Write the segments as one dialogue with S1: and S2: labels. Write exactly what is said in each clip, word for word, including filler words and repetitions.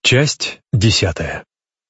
S1: Часть десятая.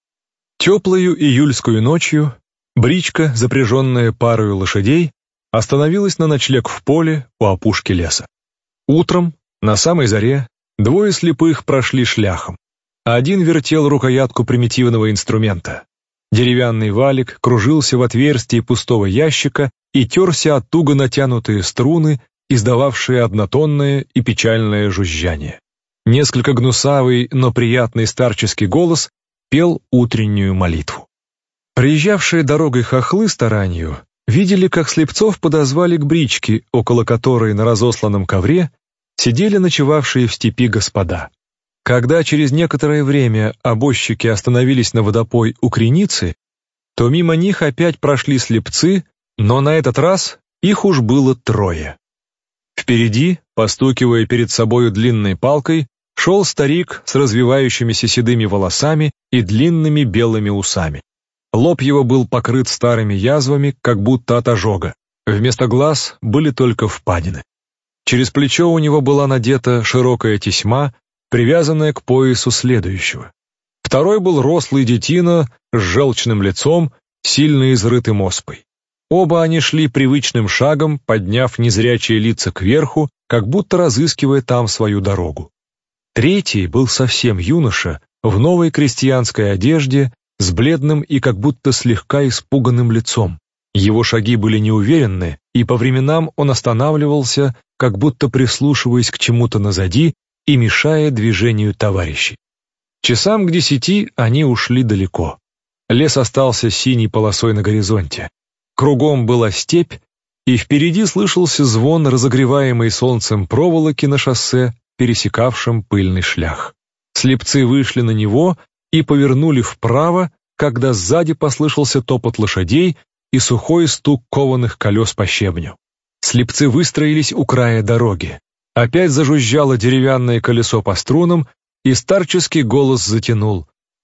S1: Теплою июльскую ночью бричка, запряженная парою лошадей, остановилась на ночлег в поле у опушки леса. Утром, на самой заре, двое слепых прошли шляхом. Один вертел рукоятку примитивного инструмента. Деревянный валик кружился в отверстии пустого ящика и терся от туго натянутые струны, издававшие однотонное и печальное жужжание. Несколько гнусавый, но приятный старческий голос пел утреннюю молитву. Приезжавшие дорогой хохлы с таранью видели, как слепцов подозвали к бричке, около которой на разосланном ковре сидели ночевавшие в степи господа. Когда через некоторое время обозчики остановились на водопой у Креницы, то мимо них опять прошли слепцы, но на этот раз их уж было трое. Впереди, постукивая перед собою длинной палкой, шел старик с развивающимися седыми волосами и длинными белыми усами. Лоб его был покрыт старыми язвами, как будто от ожога. Вместо глаз были только впадины. Через плечо у него была надета широкая тесьма, привязанная к поясу следующего. Второй был рослый детина с желчным лицом, сильно изрытым оспой. Оба они шли привычным шагом, подняв незрячие лица кверху, как будто разыскивая там свою дорогу. Третий был совсем юноша, в новой крестьянской одежде, с бледным и как будто слегка испуганным лицом. Его шаги были неуверенны, и по временам он останавливался, как будто прислушиваясь к чему-то назади и мешая движению товарищей. Часам к десяти они ушли далеко. Лес остался синей полосой на горизонте. Кругом была степь, и впереди слышался звон разогреваемой солнцем проволоки на шоссе, пересекавшем пыльный шлях. Слепцы вышли на него и повернули вправо, когда сзади послышался топот лошадей и сухой стук кованых колес по щебню. Слепцы выстроились у края дороги. Опять зажужжало деревянное колесо по струнам, и старческий голос затянул: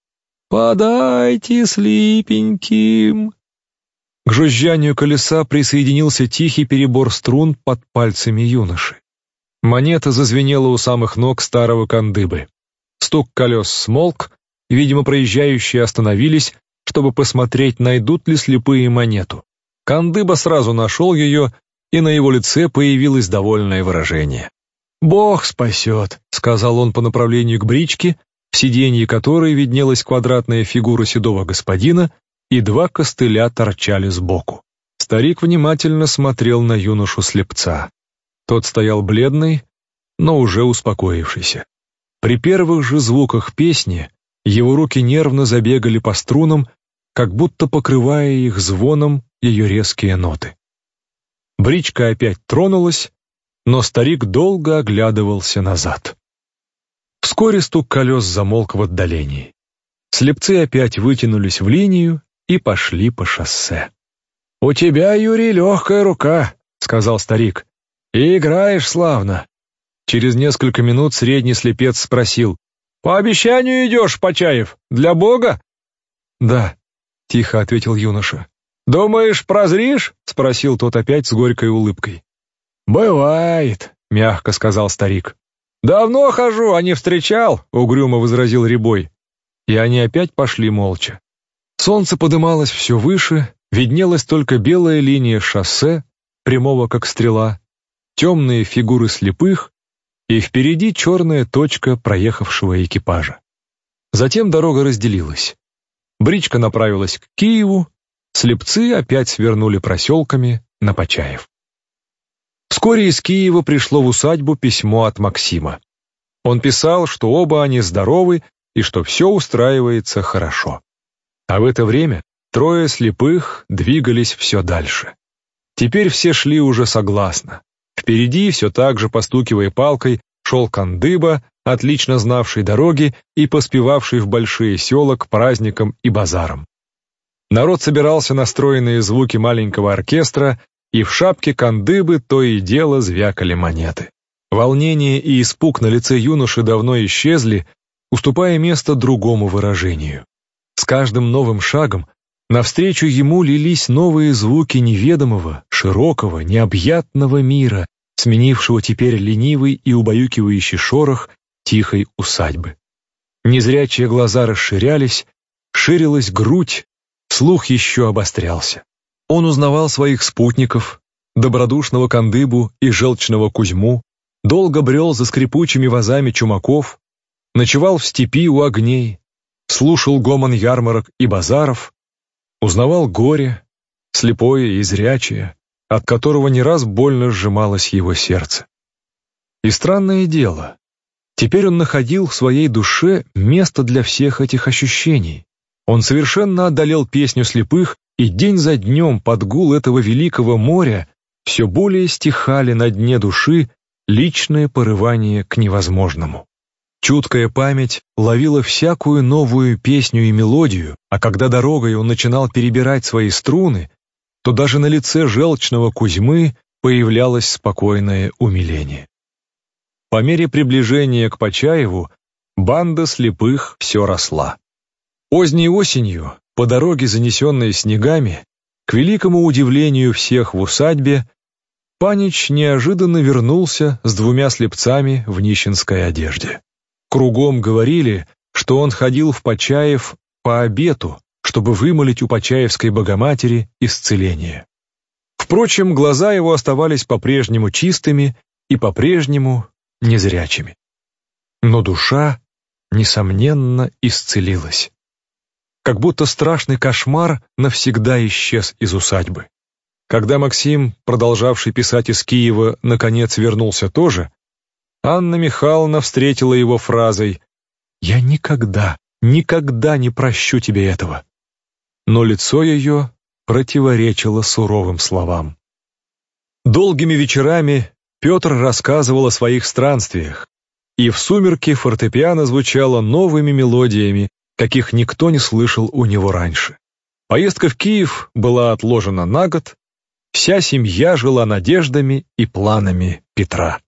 S1: «Подайте слепеньким». К жужжанию колеса присоединился тихий перебор струн под пальцами юноши. Монета зазвенела у самых ног старого кандыбы. Стук колес смолк, и, видимо, проезжающие остановились, чтобы посмотреть, найдут ли слепые монету. Кандыба сразу нашел ее, и на его лице появилось довольное выражение. «Бог спасет», — сказал он по направлению к бричке, в сиденье которой виднелась квадратная фигура седого господина, и два костыля торчали сбоку. Старик внимательно смотрел на юношу-слепца. Тот стоял бледный, но уже успокоившийся. При первых же звуках песни его руки нервно забегали по струнам, как будто покрывая их звоном ее резкие ноты. Бричка опять тронулась, но старик долго оглядывался назад. Вскоре стук колес замолк в отдалении. Слепцы опять вытянулись в линию и пошли по шоссе. «У тебя, Юрий, легкая рука», — сказал старик, — «и играешь славно». Через несколько минут средний слепец спросил: «По обещанию идешь, Почаев, для Бога?» «Да», — тихо ответил юноша. «Думаешь, прозришь?» — спросил тот опять с горькой улыбкой. «Бывает», — мягко сказал старик. «Давно хожу, а не встречал», — угрюмо возразил Рябой. И они опять пошли молча. Солнце подымалось все выше, виднелась только белая линия шоссе, прямого как стрела, темные фигуры слепых, и впереди черная точка проехавшего экипажа. Затем дорога разделилась. Бричка направилась к Киеву, слепцы опять свернули проселками на Почаев. Вскоре из Киева пришло в усадьбу письмо от Максима. Он писал, что оба они здоровы и что все устраивается хорошо. А в это время трое слепых двигались все дальше. Теперь все шли уже согласно. Впереди, все так же постукивая палкой, шел кандыба, отлично знавший дороги и поспевавший в большие села к праздникам и базарам. Народ собирался на стройные звуки маленького оркестра, и в шапке кандыбы то и дело звякали монеты. Волнение и испуг на лице юноши давно исчезли, уступая место другому выражению. С каждым новым шагом навстречу ему лились новые звуки неведомого, широкого, необъятного мира, сменившего теперь ленивый и убаюкивающий шорох тихой усадьбы. Незрячие глаза расширялись, ширилась грудь, слух еще обострялся. Он узнавал своих спутников, добродушного Кандыбу и желчного Кузьму, долго брел за скрипучими вазами чумаков, ночевал в степи у огней, слушал гомон ярмарок и базаров, узнавал горе, слепое и зрячее, от которого не раз больно сжималось его сердце. И странное дело, теперь он находил в своей душе место для всех этих ощущений. Он совершенно одолел песню слепых, и день за днем под гул этого великого моря все более стихали на дне души личное порывание к невозможному. Чуткая память ловила всякую новую песню и мелодию, а когда дорогой он начинал перебирать свои струны, то даже на лице желчного Кузьмы появлялось спокойное умиление. По мере приближения к Почаеву банда слепых все росла. Поздней осенью, по дороге, занесенной снегами, к великому удивлению всех в усадьбе, Панич неожиданно вернулся с двумя слепцами в нищенской одежде. Кругом говорили, что он ходил в Почаев по обету, чтобы вымолить у Почаевской Богоматери исцеление. Впрочем, глаза его оставались по-прежнему чистыми и по-прежнему незрячими. Но душа, несомненно, исцелилась. Как будто страшный кошмар навсегда исчез из усадьбы. Когда Максим, продолжавший писать из Киева, наконец вернулся тоже, Анна Михайловна встретила его фразой «Я никогда, никогда не прощу тебе этого». Но лицо ее противоречило суровым словам. Долгими вечерами Петр рассказывал о своих странствиях, и в сумерки фортепиано звучало новыми мелодиями, каких никто не слышал у него раньше. Поездка в Киев была отложена на год, вся семья жила надеждами и планами Петра.